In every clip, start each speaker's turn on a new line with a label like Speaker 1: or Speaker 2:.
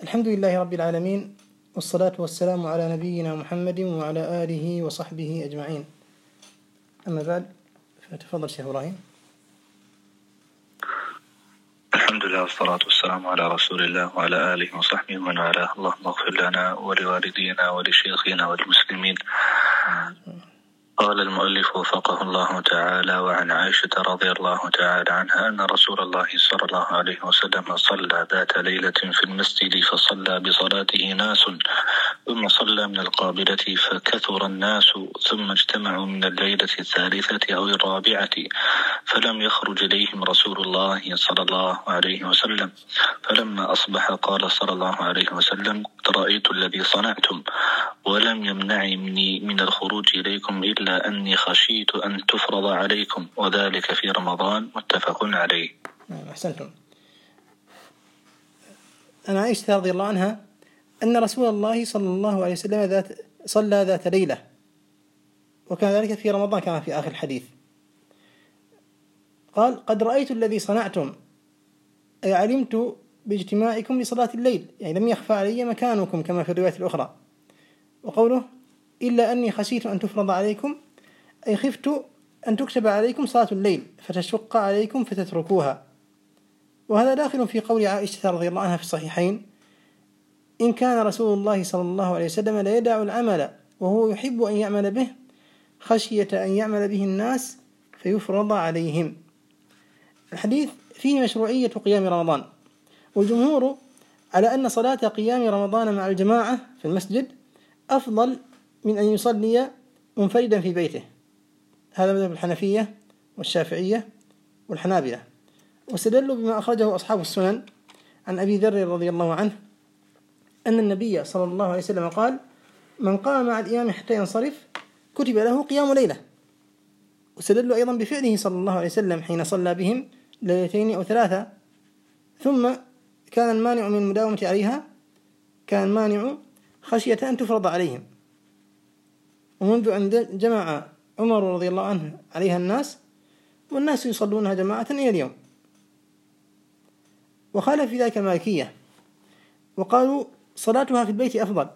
Speaker 1: الحمد لله رب العالمين، والصلاة والسلام على نبينا محمد وعلى آله وصحبه أجمعين. أما بعد، فتفضل شيخ إبراهيم.
Speaker 2: الحمد لله والصلاة والسلام على رسول الله وعلى آله وصحبه ومن والاه. اللهم اغفر لنا ولوالدينا ولشيخنا والمسلمين. قال المؤلف وفقه الله تعالى: وعن عائشة رضي الله تعالى عنها أن رسول الله صلى الله عليه وسلم صلى ذات ليلة في المسجد، فصلى بصلاته ناس، ثم صلى من القابلة فكثر الناس، ثم اجتمعوا من الليلة الثالثة أو الرابعة، فلم يخرج إليهم رسول الله صلى الله عليه وسلم. فلما أصبح قال صلى الله عليه وسلم: رأيت الذي صنعتم، ولم يمنعني من الخروج إليكم إلا أني خشيت أن تفرض عليكم، وذلك في رمضان. متفق عليه.
Speaker 1: أحسنتم. أنا عائشة رضي الله عنها أن رسول الله صلى الله عليه وسلم صلى ذات ليلة، وكان ذلك في رمضان كما في آخر الحديث. قال: قد رأيت الذي صنعتم، أي علمت باجتماعكم لصلاة الليل، يعني لم يخفى علي مكانكم كما في الرواية الأخرى. وقوله إلا أني خشيت أن تفرض عليكم، أي خفت أن تكتب عليكم صلاة الليل فتشق عليكم فتتركوها. وهذا داخل في قول عائشة رضي الله عنها في الصحيحين: إن كان رسول الله صلى الله عليه وسلم لا يدع العمل وهو يحب أن يعمل به خشية أن يعمل به الناس فيفرض عليهم. الحديث فيه مشروعية قيام رمضان، والجمهور على أن صلاة قيام رمضان مع الجماعة في المسجد أفضل من أن يصلي منفردا في بيته. هذا مذهب الحنفية والشافعية والحنابلة، واستدلوا بما أخرجه أصحاب السنن عن أبي ذر رضي الله عنه أن النبي صلى الله عليه وسلم قال: من قام مع الإمام حتى ينصرف كتب له قيام ليلة. واستدلوا أيضا بفعله صلى الله عليه وسلم حين صلى بهم ليلتين أو ثلاثة، ثم كان المانع من المداومة عليها كان مانع خشية أن تفرض عليهم. ومنذ أن جمع عمر رضي الله عنه عليها الناس، والناس يصلونها جماعة إلى اليوم. وخالف في ذلك المالكية، وقالوا صلاتها في البيت أفضل.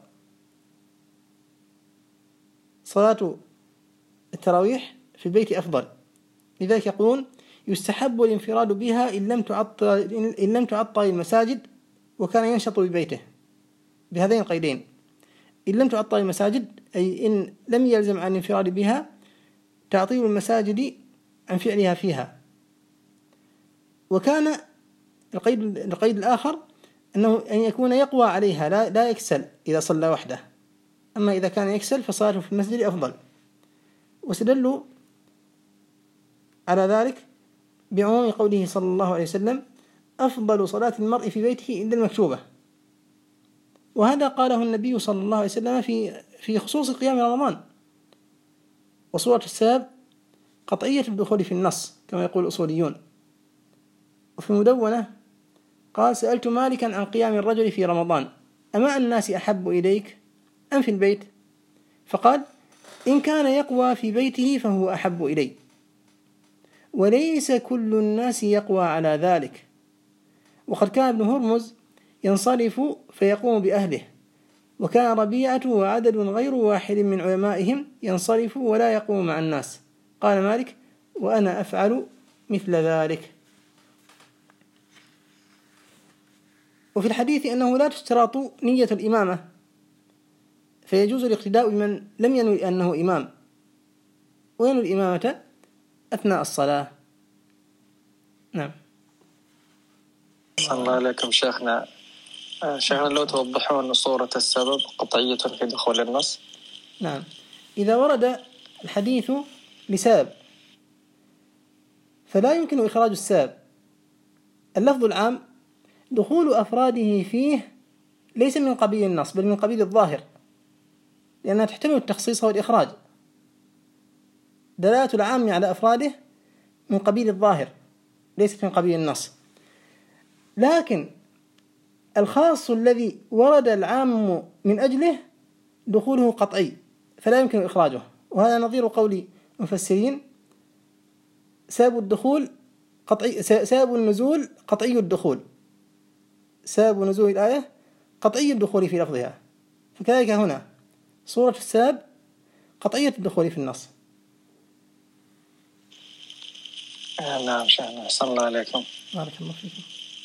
Speaker 1: صلاة التراويح في البيت أفضل، لذلك يقولون يستحب الانفراد بها إن لم تعطل المساجد وكان ينشط ببيته، بهذين القيدين: إن لم تعطل المساجد، أي إن لم يلزم عن الانفراد بها تعطيل المساجد عن فعلها فيها. وكان القيد الآخر أنه أن يكون يقوى عليها لا يكسل إذا صلى وحده، أما إذا كان يكسل فصلاته في المسجد أفضل. واستدلوا على ذلك بعموم قوله صلى الله عليه وسلم: أفضل صلاة المرء في بيته إلا المكتوبة. وهذا قاله النبي صلى الله عليه وسلم في خصوص قيام رمضان. وصورة السبب قطعية الدخول في النص كما يقول الأصوليون. وفي المدونة قال: سألت مالكا عن قيام الرجل في رمضان أما الناس أحب إليك أم في البيت؟ فقال: إن كان يقوى في بيته فهو أحب إلي، وليس كل الناس يقوى على ذلك. وقد كان ابن هرمز ينصرف فيقوم بأهله، وكان ربيعة وعدد غير واحد من علمائهم ينصرف ولا يقوم مع الناس. قال مالك: وأنا أفعل مثل ذلك. وفي الحديث أنه لا تشترط نية الإمامة، فيجوز الاقتداء بمن لم ينوي أنه إمام، وينوي الإمامة أثناء الصلاة. نعم.
Speaker 3: الله عليكم شيخنا. لو توضحون صورة السبب قطعية في دخول النص.
Speaker 1: نعم، إذا ورد الحديث لسبب فلا يمكن إخراج السبب. اللفظ العام دخول أفراده فيه ليس من قبيل النص بل من قبيل الظاهر، لأنها تحتمل التخصيص والإخراج. دلالة العام على أفراده من قبيل الظاهر ليست من قبيل النص. لكن الخاص الذي ورد العام من أجله دخوله قطعي فلا يمكن إخراجه. وهذا نظير قول المفسرين: سبب الدخول قطعي، سبب النزول قطعي الدخول. سبب نزول الآية قطعي الدخول في لفظها، فكذلك هنا صورة الساب قطعية الدخول في النص.
Speaker 3: نعم شيخنا، أحسن الله عليكم.
Speaker 1: بارك الله فيكم.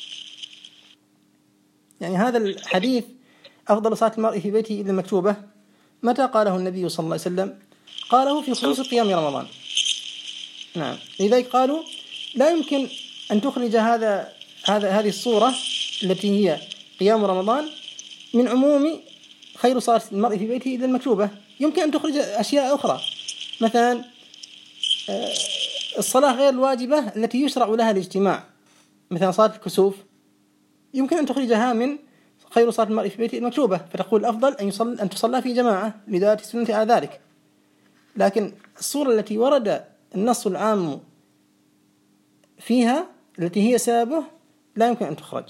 Speaker 1: يعني هذا الحديث أفضل صلاة المرء في بيته إلا المكتوبة، متى قاله النبي صلى الله عليه وسلم؟ قاله في خصوص قيام رمضان. نعم، لذلك قالوا لا يمكن أن تخرج هذه الصورة التي هي قيام رمضان من عموم خير صلاة المرء في بيته إلا المكتوبة. يمكن أن تخرج أشياء أخرى، مثلا الصلاة غير الواجبة التي يشرع لها الاجتماع، مثلا صلاة الكسوف، يمكن أن تخرجها من خير صلاة المرء في بيته المكتوبة، فتقول الأفضل أن تصلى في جماعة لذات السنة على ذلك. لكن الصورة التي ورد النص العام فيها التي هي سابه لا يمكن أن تخرج،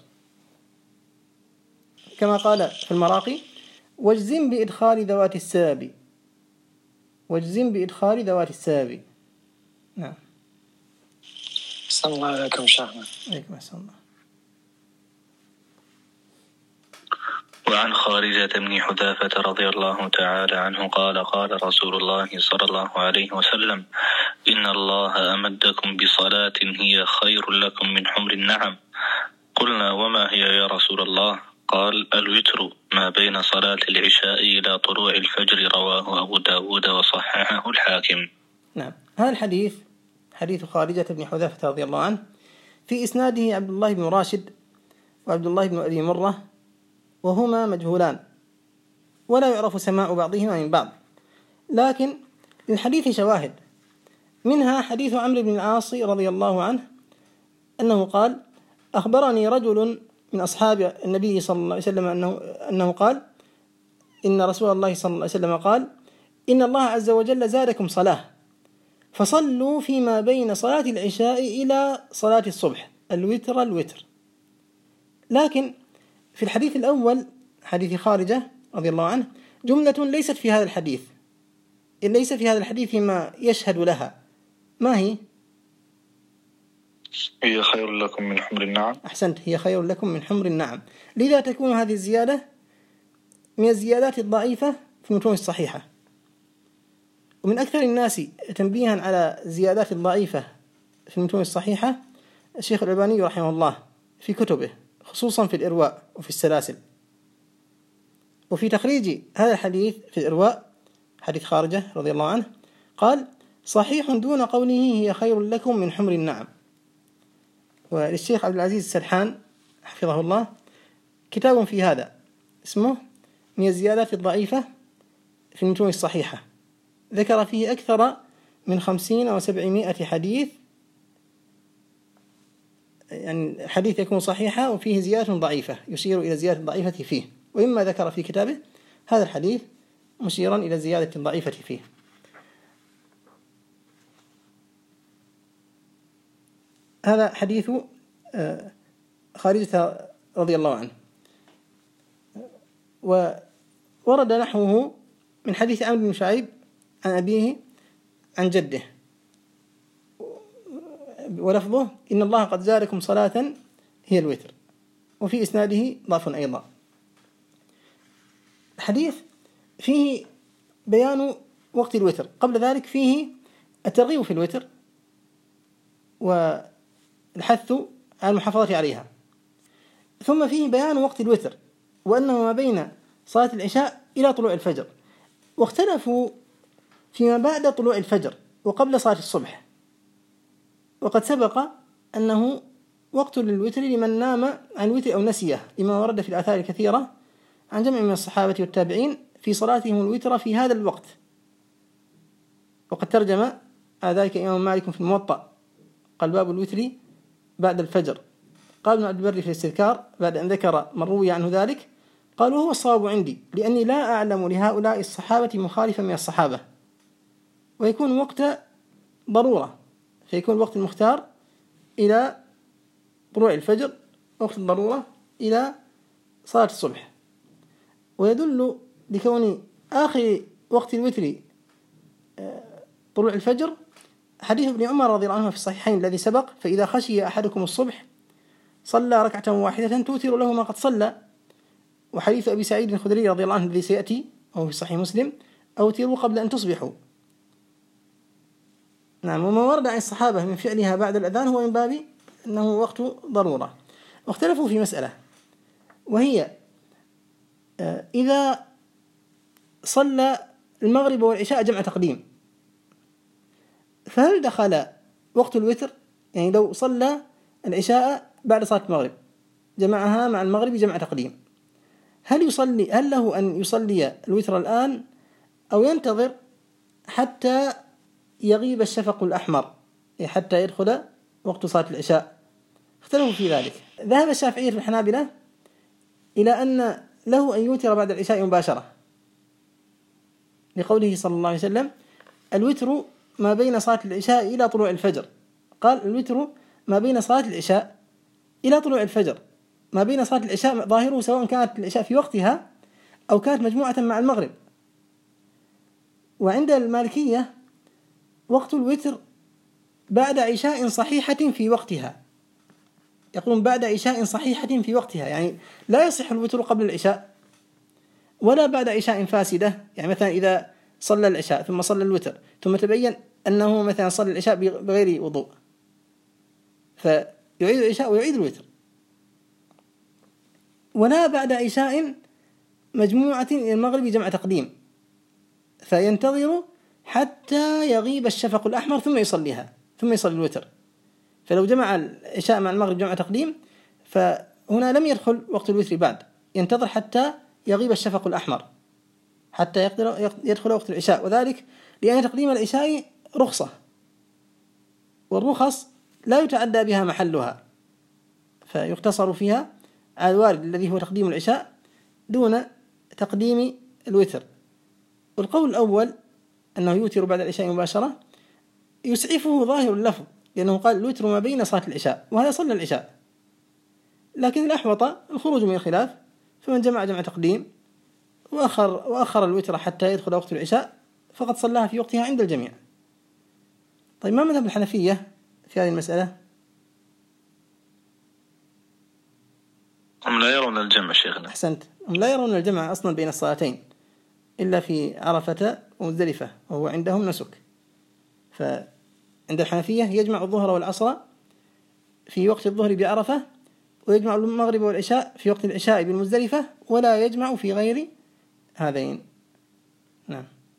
Speaker 1: كما قال في المراقي: واجزم بإدخال ذوات الساب، واجزم بإدخال ذوات الساب. نعم.
Speaker 3: أحسن الله عليكم شيخنا.
Speaker 1: عليكم أحسن الله.
Speaker 2: وعن خارجة بن حذافة رضي الله تعالى عنه قال: قال رسول الله صلى الله عليه وسلم: إن الله أمدكم بصلاة هي خير لكم من حمر النعم. قلنا: وما هي يا رسول الله؟ قال: الوتر ما بين صلاة العشاء إلى طلوع الفجر. رواه أبو داود وصححه الحاكم.
Speaker 1: نعم، هذا الحديث حديث خارجة بن حذافة رضي الله عنه، في إسناده عبد الله بن راشد وعبد الله بن أبي مرة، وهما مجهولان ولا يعرف سماع بعضهما من بعض، لكن للحديث شواهد، منها حديث عمرو بن العاص رضي الله عنه أنه قال: أخبرني رجل من أصحاب النبي صلى الله عليه وسلم أنه قال: إن رسول الله صلى الله عليه وسلم قال: إن الله عز وجل زادكم صلاة، فصلوا فيما بين صلاة العشاء إلى صلاة الصبح الوتر. لكن في الحديث الأول حديث خارجة رضي الله عنه جملة ليست في هذا الحديث، ليس في هذا الحديث ما يشهد لها. ما هي؟
Speaker 2: هي خير لكم من حمر النعم.
Speaker 1: أحسنت، هي خير لكم من حمر النعم. لذا تكون هذه الزيادة من الزيادات الضعيفة في المتون الصحيحة. ومن أكثر الناس تنبيها على الزيادات الضعيفة في المتون الصحيحة الشيخ الألباني رحمه الله في كتبه، خصوصا في الإرواء وفي السلاسل. وفي تخريج هذا الحديث في الإرواء حديث خارجة رضي الله عنه قال: صحيح دون قوله هي خير لكم من حمر النعم. وللشيخ عبد العزيز السرحان حفظه الله كتاب في هذا اسمه من الزيادات الضعيفة في المتون الصحيحة، ذكر فيه أكثر من 50 أو 700 حديث، يعني حديث يكون صحيحة وفيه زيادة ضعيفة يشير إلى زيادة ضعيفة فيه، وإما ذكر في كتابه هذا الحديث مشيرا إلى زيادة ضعيفة فيه. هذا حديث خارجة رضي الله عنه. وورد نحوه من حديث عمرو بن شعيب عن أبيه عن جده، ولفظه: إن الله قد زادكم صلاة هي الوتر، وفي إسناده ضعف أيضا. الحديث فيه بيان وقت الوتر، قبل ذلك فيه الترغيب في الوتر والحث على المحافظة عليها، ثم فيه بيان وقت الوتر وأنه ما بين صلاة العشاء إلى طلوع الفجر، واختلفوا فيما بعد طلوع الفجر وقبل صلاة الصبح. وقد سبق أنه وقت للوتر لمن نام عن الوتر أو نسيه، لما ورد في الآثار الكثيرة عن جمع من الصحابة والتابعين في صلاتهم الوتر في هذا الوقت. وقد ترجم على ذلك إمام مالك في الموطأ، قال: باب الوتر بعد الفجر. قال ابن عبد البر في الاستذكار بعد أن ذكر من روي عنه ذلك، قال: وهو الصواب عندي، لأني لا أعلم لهؤلاء الصحابة مخالفا من الصحابة. ويكون وقت ضرورة، فيكون وقت المختار إلى طلوع الفجر، وقت الضرورة إلى صلاة الصبح. ويدل لكون آخر وقت الوتر طلوع الفجر حديث ابن عمر رضي الله عنه في الصحيحين الذي سبق: فإذا خشي أحدكم الصبح صلى ركعة واحدة توتر له ما قد صلى. وحديث أبي سعيد الخدري رضي الله عنه الذي سيأتي وهو في صحيح مسلم: أوتروا قبل أن تصبحوا. نعم. وما ورد عن الصحابة من فعلها بعد الأذان هو من باب أنه وقت ضرورة. واختلفوا في مسألة، وهي إذا صلى المغرب والعشاء جمع تقديم، فهل دخل وقت الوتر؟ يعني لو صلى العشاء بعد صلاة المغرب جمعها مع المغرب جمع تقديم، هل له أن يصلي الوتر الآن أو ينتظر حتى يغيب الشفق الأحمر، حتى يدخل وقت صلاة العشاء؟ اختلفوا في ذلك. ذهب الشافعية في الحنابلة إلى أن له أن يوتر بعد العشاء مباشرة، لقوله صلى الله عليه وسلم: الوتر ما بين صلاة العشاء إلى طلوع الفجر. قال: الوتر ما بين صلاة العشاء إلى طلوع الفجر، ما بين صلاة العشاء ظاهره سواء كانت العشاء في وقتها أو كانت مجموعة مع المغرب. وعند المالكية وقت الوتر بعد عشاء صحيحة في وقتها، يقولون بعد عشاء صحيحة في وقتها، يعني لا يصح الوتر قبل العشاء ولا بعد عشاء فاسدة. يعني مثلا إذا صلى العشاء ثم صلى الوتر ثم تبين أنه مثلا صلى العشاء بغير وضوء، فيعيد العشاء ويعيد الوتر، ولا بعد عشاء مجموعة إلى المغرب جمع تقديم، فينتظر حتى يغيب الشفق الأحمر ثم يصليها ثم يصلي الوتر. فلو جمع العشاء مع المغرب جمع تقديم فهنا لم يدخل وقت الوتر بعد، ينتظر حتى يغيب الشفق الأحمر حتى يقدر يدخل وقت العشاء، وذلك لأن تقديم العشاء رخصة، والرخص لا يتعدى بها محلها، فيقتصر فيها على الوارد الذي هو تقديم العشاء دون تقديم الوتر. والقول الأول أنه يوتر بعد العشاء مباشرة يسعفه ظاهر اللفظ، لأنه قال: الوتر ما بين صلاة العشاء، وهذا صلى العشاء. لكن الأحوط الخروج من الخلاف، فمن جمع تقديم وأخر الوتر حتى يدخل وقت العشاء فقد صلاها في وقتها عند الجميع. طيب، ما مذهب الحنفية في هذه المسألة؟
Speaker 2: هم لا يرون الجمع شيخنا.
Speaker 1: أحسنت، هم لا يرون الجمع أصلا بين الصلاتين إلا في عرفة ومزدلفة، وهو عندهم نسك. فعند الحنفية يجمع الظهر والعصر في وقت الظهر بعرفة، ويجمع المغرب والعشاء في وقت العشاء بالمزدلفة، ولا يجمع في غير هذين. نعم.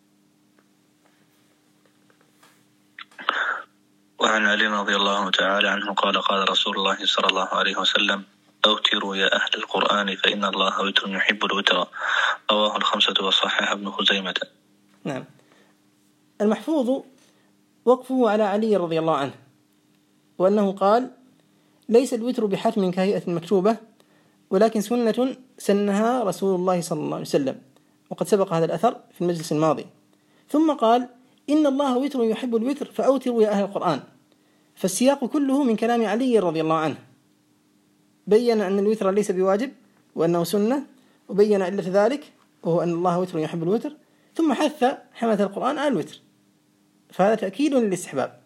Speaker 2: وعن علي رضي الله تعالى عنه قال: قال رسول الله صلى الله عليه وسلم: أوتروا يا أهل القرآن فإن الله وتر يحب الوتر. رواه الخمسة وصححه ابن خزيمة.
Speaker 1: نعم. المحفوظ وقفه على علي رضي الله عنه، وأنه قال: ليس الوتر بحتم كهيئة مكتوبة، ولكن سنة سنها رسول الله صلى الله عليه وسلم، وقد سبق هذا الأثر في المجلس الماضي. ثم قال: إن الله وتر يحب الوتر فأوتروا يا أهل القرآن. فالسياق كله من كلام علي رضي الله عنه، بيّن أن الوتر ليس بواجب وأنه سنة، وبيّن علة ذلك وهو أن الله وتر يحب الوتر، ثم حث حملة القرآن على الوتر، فهذا تأكيد للاستحباب.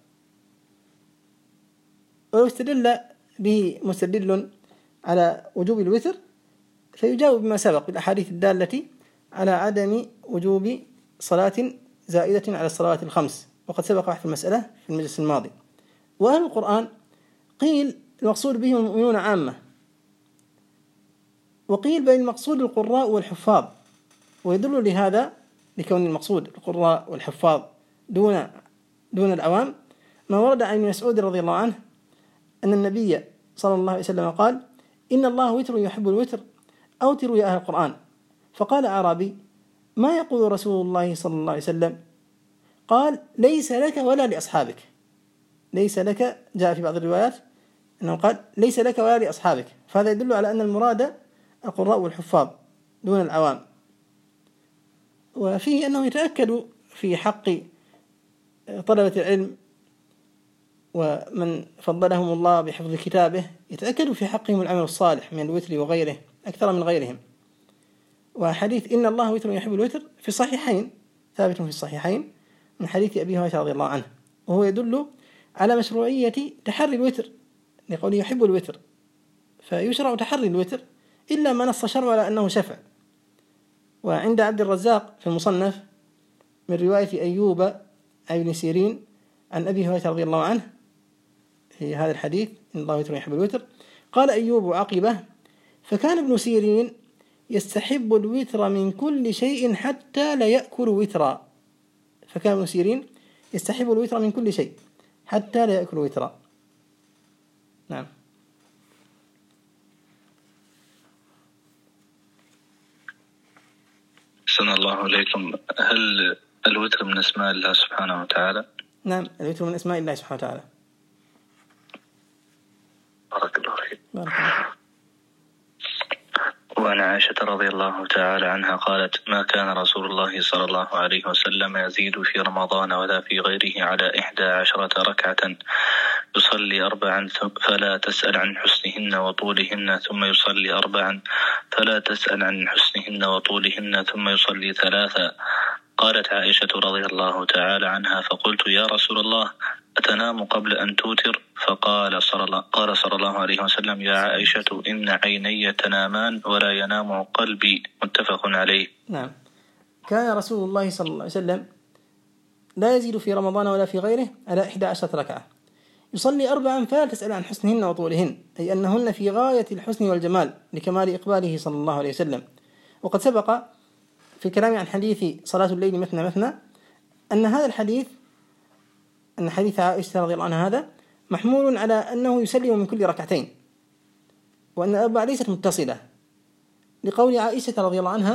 Speaker 1: ولو استدل به مستدل على وجوب الوتر فيجاوب بما سبق بالأحاديث الدالة على عدم وجوب صلاة زائدة على الصلوات الخمس، وقد سبق بحث المسألة في المجلس الماضي. وأهل القرآن قيل المقصود بهم المؤمنون عامة، وقيل بل المقصود القراء والحفاظ، ويدل لهذا لكون المقصود القراء والحفاظ دون العوام ما ورد عن ابن مسعود رضي الله عنه أن النبي صلى الله عليه وسلم قال: إن الله وتر يحب الوتر أوتروا يا أهل القرآن. فقال أعرابي: ما يقول رسول الله صلى الله عليه وسلم؟ قال: ليس لك ولا لأصحابك. ليس لك جاء في بعض الروايات أنه قال: ليس لك ولا لأصحابك، فهذا يدل على أن المراد القراء والحفاظ دون العوام. وفيه أنه يتأكد في حق طلبة العلم ومن فضلهم الله بحفظ كتابه، يتأكد في حقهم العمل الصالح من الوتر وغيره أكثر من غيرهم. وحديث إن الله وتر يحب الوتر في الصحيحين، ثابت في الصحيحين من حديث أبي هريرة رضي الله عنه، وهو يدل على مشروعية تحري الوتر لقوله يحب الوتر، فيشرع تحري الوتر إلا ما نص شرع على أنه شفع. وعند عبد الرزاق في المصنف من رواية أيوب عن ابن سيرين عن أبي هريرة رضي الله عنه في هذا الحديث إن الله وتر يحب الوتر، قال أيوب عقبه: فكان ابن سيرين يستحب الوتر من كل شيء حتى لا يأكل وترا. فكان ابن سيرين يستحب الوتر من كل شيء حتى لا يأكل وترا. نعم.
Speaker 2: أحسن الله إليكم. هل الوتر من أسماء الله سبحانه وتعالى؟
Speaker 1: نعم، الوتر من أسماء الله سبحانه وتعالى.
Speaker 2: بارك الله فيك.
Speaker 1: بارك الله فيك.
Speaker 2: وعن عائشة رضي الله تعالى عنها قالت: ما كان رسول الله صلى الله عليه وسلم يزيد في رمضان ولا في غيره على 11 ركعة، يصلي 4 فلا تسأل عن حسنهن وطولهن، ثم يصلي 4 فلا تسأل عن حسنهن وطولهن، ثم يصلي 3. قالت عائشة رضي الله تعالى عنها: فقلت: يا رسول الله، أتنام قبل أن توتر؟ فقال صلى الله عليه وسلم: يا عائشة، إن عيني تنامان ولا ينام قلبي. متفق عليه.
Speaker 1: نعم. كان رسول الله صلى الله عليه وسلم لا يزيد في رمضان ولا في غيره على 11 ركعة، يصلي 4 فلا تسأل عن حسنهن وطولهن، أي أنهن في غاية الحسن والجمال لكمال إقباله صلى الله عليه وسلم. وقد سبق في الكلام عن حديث صلاة الليل مثنى مثنى أن هذا الحديث، أن حديث عائشة رضي الله عنها هذا محمول على أنه يسلم من كل ركعتين، وأن الأربع ليست متصلة، لقول عائشة رضي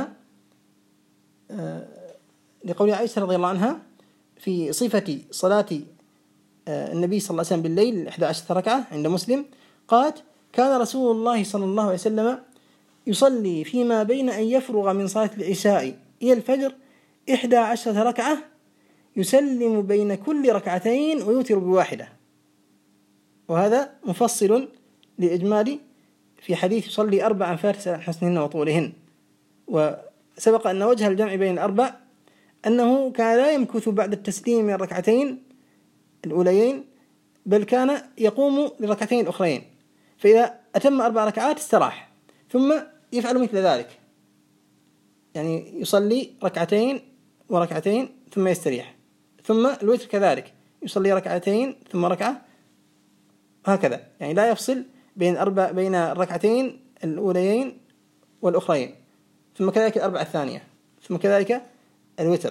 Speaker 1: الله عنها في صفة صلاة النبي صلى الله عليه وسلم بالليل 11 ركعة عند مسلم، قالت: كان رسول الله صلى الله عليه وسلم يصلي فيما بين أن يفرغ من صلاة العشاء إلى الفجر 11 ركعة، يسلم بين كل ركعتين ويوتر بواحدة. وهذا مفصل لإجمالي في حديث يصلي 4 فلا تسأل عن حسنهن وطولهن. وسبق أن وجه الجمع بين الأربع أنه كان لا يمكث بعد التسليم من الركعتين الأوليين، بل كان يقوم للركعتين الأخرين، فإذا أتم 4 ركعات استراح، ثم يفعل مثل ذلك، يعني يصلي 2 وركعتين ثم يستريح، ثم الوتر كذلك يصلي 2 ثم ركعة، هكذا، يعني لا يفصل بين الركعتين الأوليين والأخرين، ثم كذلك الأربعة الثانية، ثم كذلك الوتر.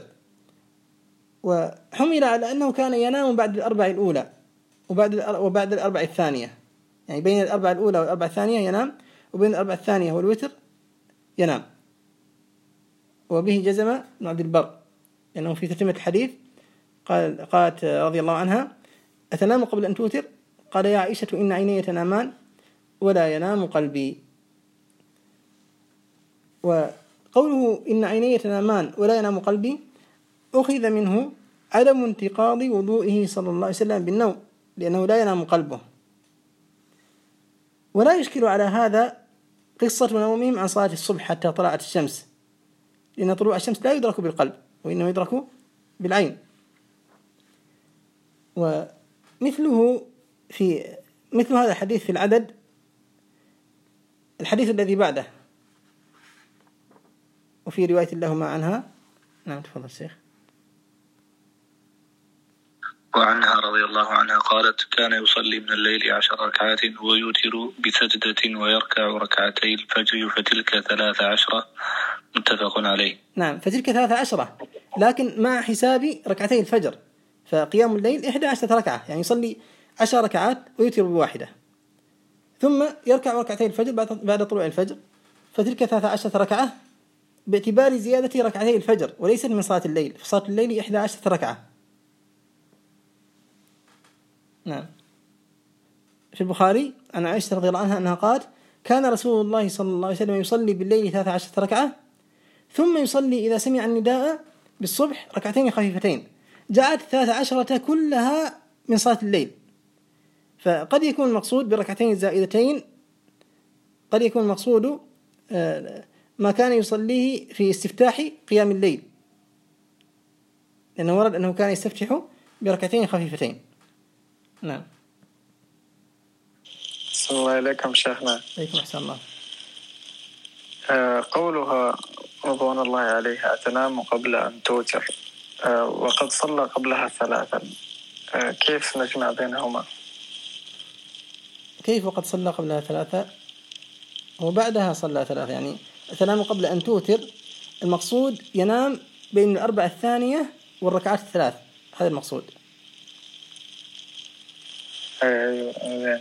Speaker 1: وحمل على أنه كان ينام بعد الأربع الأولى وبعد الأربع الثانية، يعني بين الأربع الأولى والأربع الثانية ينام، وبين الأربع الثانية والوتر ينام. وبه جزم ابن عبد البر، لأنه في تتمة الحديث قالت رضي الله عنها: أتنام قبل أن توتر؟ قال: يا عائشة، إن عيني تنامان ولا ينام قلبي. وقوله إن عيني تنامان ولا ينام قلبي أخذ منه عدم انتقاض وضوئه صلى الله عليه وسلم بالنوم، لأنه لا ينام قلبه. ولا يشكل على هذا قصة نومهم عن صلاة الصبح حتى طلعت الشمس، لأن طلوع الشمس لا يدرك بالقلب، وإنما يدرك بالعين. ومثله في مثل هذا الحديث في العدد الحديث الذي بعده، وفي رواية لهما عنها. نعم، تفضل الشيخ.
Speaker 2: وعنها رضي الله عنها قالت: كان يصلي من الليل 10 ركعات ويوتر بسجدة ويركع 2 ركعتي الفجر، فتلك 13. متفق عليه.
Speaker 1: نعم، فتلك 13، لكن مع حساب 2 ركعتي الفجر، فقيام الليل 11 ركعة، يعني يصلي 10 ركعات ويوتر بواحدة، ثم يركع 2 ركعتي الفجر بعد طلوع الفجر، فتلك 13 ركعة باعتبار زيادة 2 ركعتي الفجر، وليست من صلاة الليل، في صلاة الليل 11 ركعة. نعم. في البخاري عن عائشة رضي الله عنها أنها قالت: كان رسول الله صلى الله عليه وسلم يصلي بالليل 13 ركعة، ثم يصلي إذا سمع النداء بالصبح 2 خفيفتين، جاءت 13 كلها من صلاة الليل. فقد يكون المقصود بالركعتين الزائدتين، قد يكون المقصود ما كان يصليه في استفتاح قيام الليل، لأنه ورد أنه كان يستفتح ب2 خفيفتين. نعم.
Speaker 3: صلى الله عليكم شيخنا.
Speaker 1: عليكم أحسن الله.
Speaker 3: قولها رضوان الله عليها أتنام قبل أن توتر وقد صلى قبلها 3، كيف نجمع بينهما؟
Speaker 1: كيف وقد صلى قبلها 3 وبعدها صلى 3؟ يعني تنام قبل أن توتر، المقصود ينام بين الأربعة الثانية والركعات الثلاث، هذا المقصود.
Speaker 3: أيوة.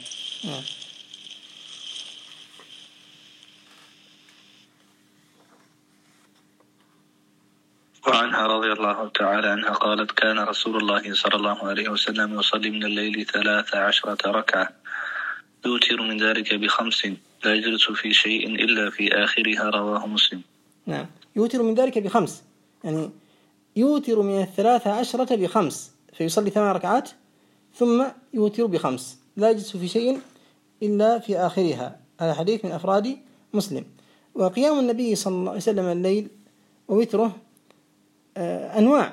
Speaker 2: وعنها رضي الله تعالى عنها قالت: كان رسول الله صلى الله عليه وسلم يصلي من الليل 13 ركعة، يوتر من ذلك ب5، لا يجلس في شيء إلا في آخرها، رواه مسلم.
Speaker 1: نعم، يوتر من ذلك ب5، يعني يوتر من 13 ب5، فيصلي 8 ركعات ثم يوتر ب5، لا يجلس في شيء إلا في آخرها. هذا حديث من أفراد مسلم. وقيام النبي صلى الله عليه وسلم الليل ووتره أنواع،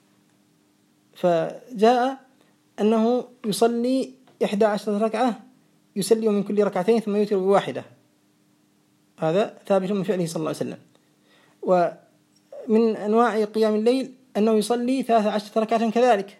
Speaker 1: فجاء أنه يصلي 11 ركعة، يسلم من كل ركعتين ثم يوتر بواحدة، هذا ثابت من فعله صلى الله عليه وسلم. ومن أنواع قيام الليل أنه يصلي 13 ركعة كذلك،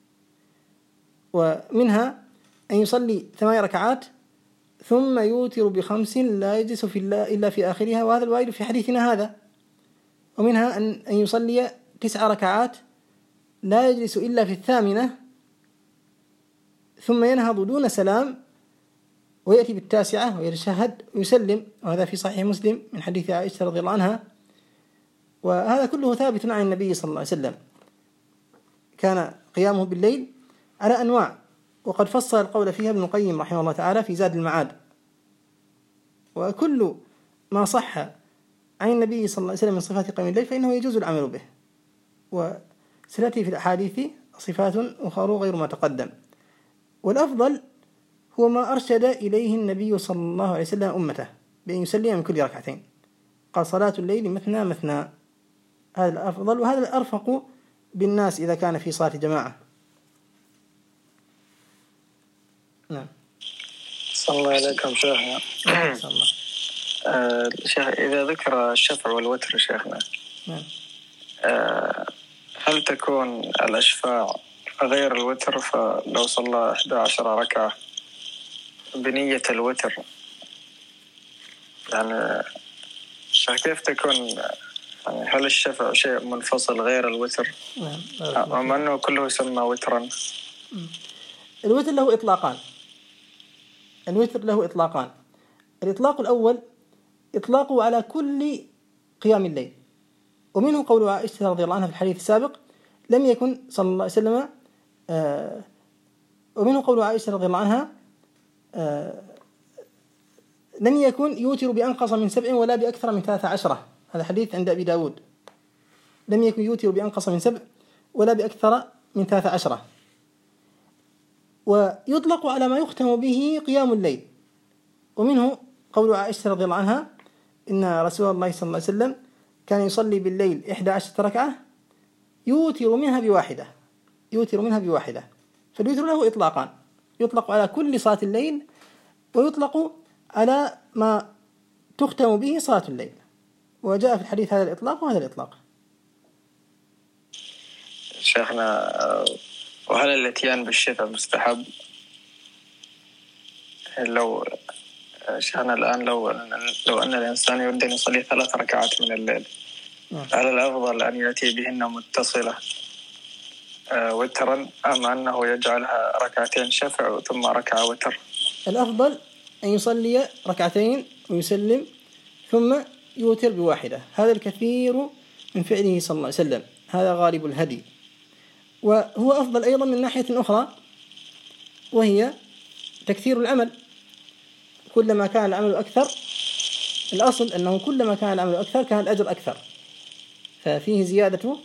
Speaker 1: ومنها أن يصلي 8 ركعات ثم يوتر ب5 لا يجلس إلا في آخرها، وهذا الوارد في حديثنا هذا. ومنها أن يصلي 9 ركعات لا يجلس إلا في 8 ثم ينهض دون سلام ويأتي بال9 ويتشهد ويسلم، وهذا في صحيح مسلم من حديث عائشة رضي الله عنها. وهذا كله ثابت عن النبي صلى الله عليه وسلم، كان قيامه بالليل على أنواع، وقد فصل القول فيها ابن القيم رحمه الله تعالى في زاد المعاد. وكل ما صح عن النبي صلى الله عليه وسلم من صفات قيام الليل فإنه يجوز العمل به، وسنأتي في الأحاديث صفات أخرى غير ما تقدم. والأفضل هو ما أرشد إليه النبي صلى الله عليه وسلم أمته، بأن يسلم من كل ركعتين، قال: صلاة الليل مثنى مثنى، هذا الأفضل، وهذا الأرفق بالناس إذا كان في صلاة جماعة. نعم.
Speaker 3: صلى الله عليكم شيخنا. شيخ، إذا ذكر الشفع والوتر شيخنا،
Speaker 1: نعم،
Speaker 3: هل تكون الأشفاع غير الوتر؟ فلو صلى 11 ركعة بنية الوتر، يعني كيف تكون؟ يعني هل الشفع شيء منفصل غير الوتر؟ أم أنه كله يسمى وترا؟
Speaker 1: الوتر له إطلاقان. الإطلاق الأول إطلاقه على كل قيام الليل، ومنه قول عائشة رضي الله عنها في الحديث السابق: لم يكن صلى الله عليه وسلم ومنه قول عائشة رضي الله عنها: لم يكن يوتر بأنقص من 7 ولا بأكثر من 13. هذا حديث عند أبي داود. لم يكن يوتر بأنقص من 7 ولا بأكثر من 13. ويطلق على ما يختم به قيام الليل، ومنه قول عائشة رضي الله عنها: إن رسول الله صلى الله عليه وسلم كان يصلي بالليل 11 ركعة يوتر منها بواحدة. فالوتر له إطلاقان: يطلق على كل صلاة الليل، ويطلق على ما تختم به صلاة الليل. وجاء في الحديث هذا الإطلاق وهذا الإطلاق.
Speaker 3: شيخنا، وهل الاتيان بالشفع مستحب؟ لو شيخنا الآن لو أن الإنسان يريد أن يصلي 3 ركعات من الليل، هل الأفضل أن يأتي بهن متصلة وترا، أم أنه يجعلها ركعتين شفع ثم ركعة وتر؟
Speaker 1: الأفضل أن يصلي ركعتين ويسلم ثم يوتر بواحدة، هذا الكثير من فعله صلى الله عليه وسلم، هذا غالب الهدي. وهو أفضل أيضا من ناحية أخرى، وهي تكثير العمل. كلما كان العمل أكثر، الأصل أنه كلما كان العمل أكثر كان الأجر أكثر، ففيه زيادة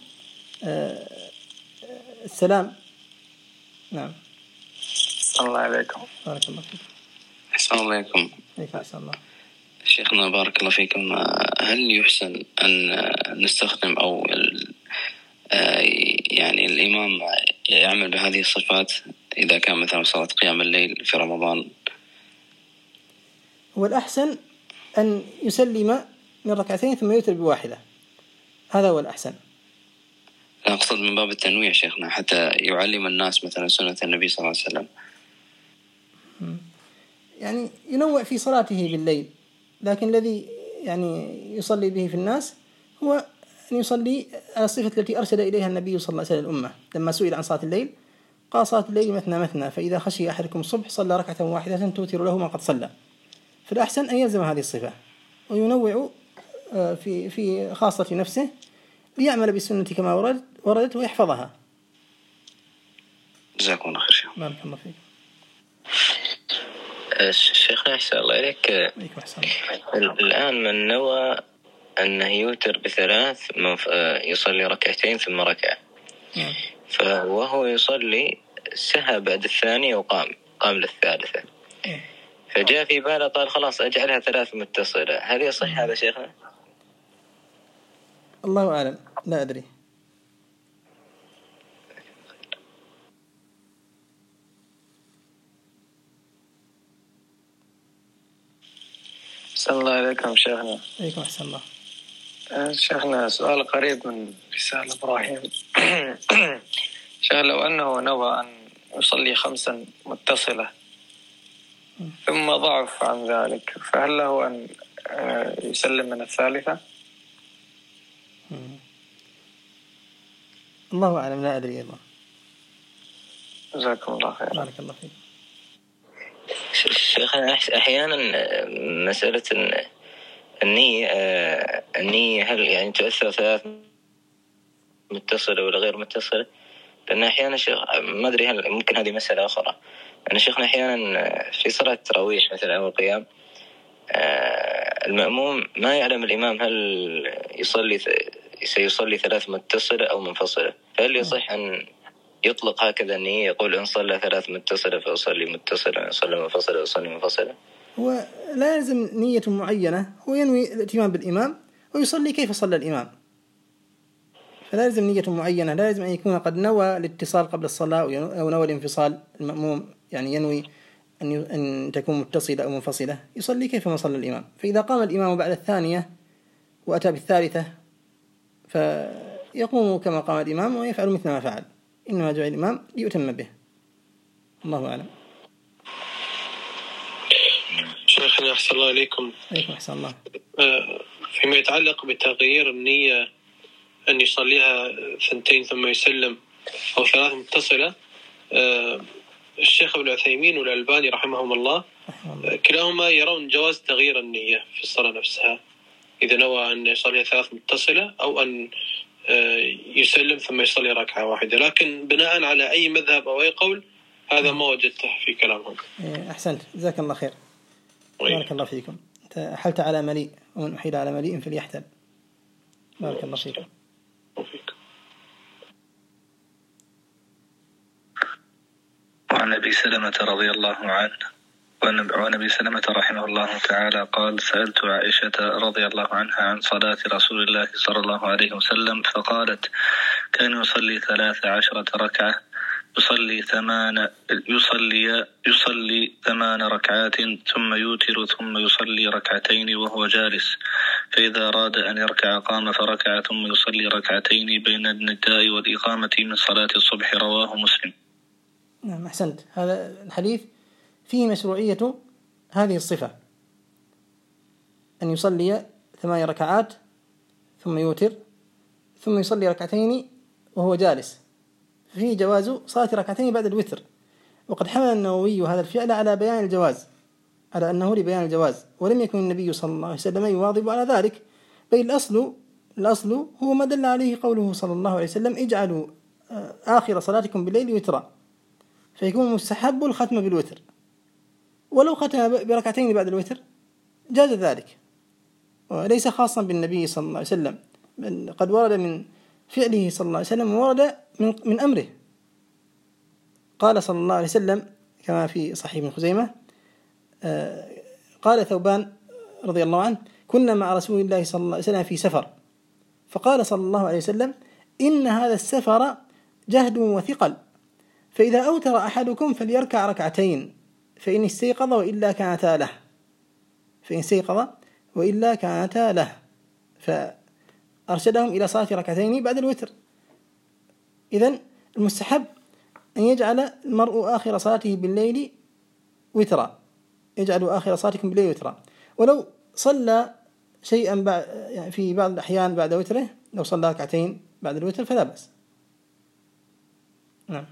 Speaker 1: السلام. نعم.
Speaker 3: صلى الله عليكم.
Speaker 1: بارك الله فيك.
Speaker 2: أحسن الله عليكم.
Speaker 1: أحسن الله.
Speaker 2: شيخنا بارك الله فيكم، هل يحسن أن نستخدم أو يعني الإمام يعمل بهذه الصفات إذا كان مثلا صلاة قيام الليل في رمضان؟
Speaker 1: هو الأحسن أن يسلم من ركعتين ثم يوتر بواحدة، هذا هو الأحسن.
Speaker 4: لا أقصد من باب التنويع شيخنا، حتى يعلم الناس مثلا سنة النبي صلى الله عليه وسلم.
Speaker 1: يعني ينوع في صلاته بالليل، لكن الذي يعني يصلي به في الناس هو أن يصلي على الصفة التي أرشد إليها النبي صلى الله عليه وسلم الأمة لما سئل عن صلاة الليل، قال صلاة الليل مثنى مثنى، فإذا خشي أحدكم الصبح صلى ركعة واحدة توتر له ما قد صلى. فالأحسن أن يلزم هذه الصفة وينوع في خاصة نفسه ليعمل بالسنة كما وردت ويحفظها.
Speaker 4: جزاكم الله خير.
Speaker 1: بارك الله فيك.
Speaker 5: شيخنا أحسن الله إليك، الآن من نوى أنه يوتر بثلاث يصلي ركعتين ثم ركعة، فوهو يصلي سهى بعد الثانية وقام للثالثة، فجاء في باله قال خلاص أجعلها ثلاث متصلة، هل يصح هذا شيخنا؟
Speaker 1: الله أعلم، لا أدري.
Speaker 3: أحسن الله عليكم شيخنا.
Speaker 1: عليكم أحسن الله.
Speaker 3: شيخنا سؤال قريب من رسالة إبراهيم. شيخ لو أنه نوى أن يصلي 5 متصلة ثم ضعف عن ذلك، فهل له أن يسلم من الثالثة؟
Speaker 1: الله أعلم، لا أدري أيضا.
Speaker 3: جزاكم الله خير.
Speaker 1: بارك الله فيك.
Speaker 5: شيخنا أحيانا مسألة النية هل يعني تؤثر 3 متصلة ولا غير متصلة؟ لأن أحيانا ما أدري هل ممكن هذه مسألة أخرى. أنا شيخنا أحيانا في صلاة التراويح مثلا أو القيام المأموم ما يعلم الإمام هل سيصلي 3 متصلة أو منفصلة، فهل يصح أن يطلق هكذا النية يقول إن صلى 3 متصلة فأصلي متصلة، إن صلى منفصلة فأصلي منفصلة؟
Speaker 1: هو لا يلزم نية معينة، هو ينوي الاتمام بالإمام ويصلي كيف صلى الإمام، فلا يلزم نية معينة، لا يلزم أن يكون قد نوى الاتصال قبل الصلاة أو نوى الانفصال. المأموم يعني ينوي أن تكون متصلة أو منفصلة، يصلي كيف ما صلى الإمام. فإذا قام الإمام بعد الثانية وأتى بالثالثة فيقوم كما قام الإمام ويفعل مثل ما فعل، إنما جعل الإمام ليؤتم به. الله أعلم.
Speaker 6: شيخنا أحسن الله إليكم.
Speaker 1: عليكم أحسن الله.
Speaker 6: فيما يتعلق بتغيير النية أن يصليها 2 ثم يسلم أو 3 متصلة، الشيخ ابن عثيمين والألباني رحمهم الله كلاهما يرون جواز تغيير النية في الصلاة نفسها، إذا نوى أن يصلي 3 متصلة أو أن يسلم ثم يصلي ركعة واحدة، لكن بناء على أي مذهب أو أي قول هذا ما وجدته في كلامهم.
Speaker 1: أحسنت، جزاك الله خير. بارك الله فيكم. أنت أحلت على مليء، ومن أحيل على مليء فليحتل. بارك الله فيكم.
Speaker 2: وعن أبي سلمة رضي الله عنه وعن أبي سلمة رحمه الله تعالى قال: سألت عائشة رضي الله عنها عن صلاة رسول الله صلى الله عليه وسلم فقالت: كان يصلي 13 ركعة، يصلي 8 ركعات ثم يوتر ثم يصلي ركعتين وهو جالس، فإذا أراد أن يركع قام فركع ثم يصلي ركعتين بين النداء والإقامة من صلاة الصبح. رواه مسلم.
Speaker 1: نعم أحسنت. هذا الحديث فيه مشروعية هذه الصفة، أن يصلي 8 ركعات ثم يوتر ثم يصلي ركعتين وهو جالس، فيه جواز صلاة ركعتين بعد الوتر. وقد حمل النووي هذا الفعل على بيان الجواز، على أنه لبيان الجواز، ولم يكن النبي صلى الله عليه وسلم يواظب على ذلك، بل الأصل هو ما دل عليه قوله صلى الله عليه وسلم: اجعلوا آخر صلاتكم بالليل وترا، فيكون مستحب الختم بالوتر، ولو ختم بركعتين بعد الوتر جاز ذلك، وليس خاصا بالنبي صلى الله عليه وسلم، بل قد ورد من فعله صلى الله عليه وسلم وورد من أمره. قال صلى الله عليه وسلم كما في صحيح ابن خزيمة، قال ثوبان رضي الله عنه: كنا مع رسول الله صلى الله عليه وسلم في سفر، فقال صلى الله عليه وسلم: إن هذا السفر جهد وثقل، فإذا أوتر أحدكم فليركع ركعتين، فإن استيقظ وإلا كانتا له. فأرشدهم إلى صلاة ركعتين بعد الوتر. إذن المستحب أن يجعل المرء آخر صلاته بالليل وترا، يجعلوا آخر صلاتكم بالليل وترا، ولو صلى شيئا يعني في بعض الأحيان بعد وتره، لو صلى ركعتين بعد الوتر فلا بأس. نعم.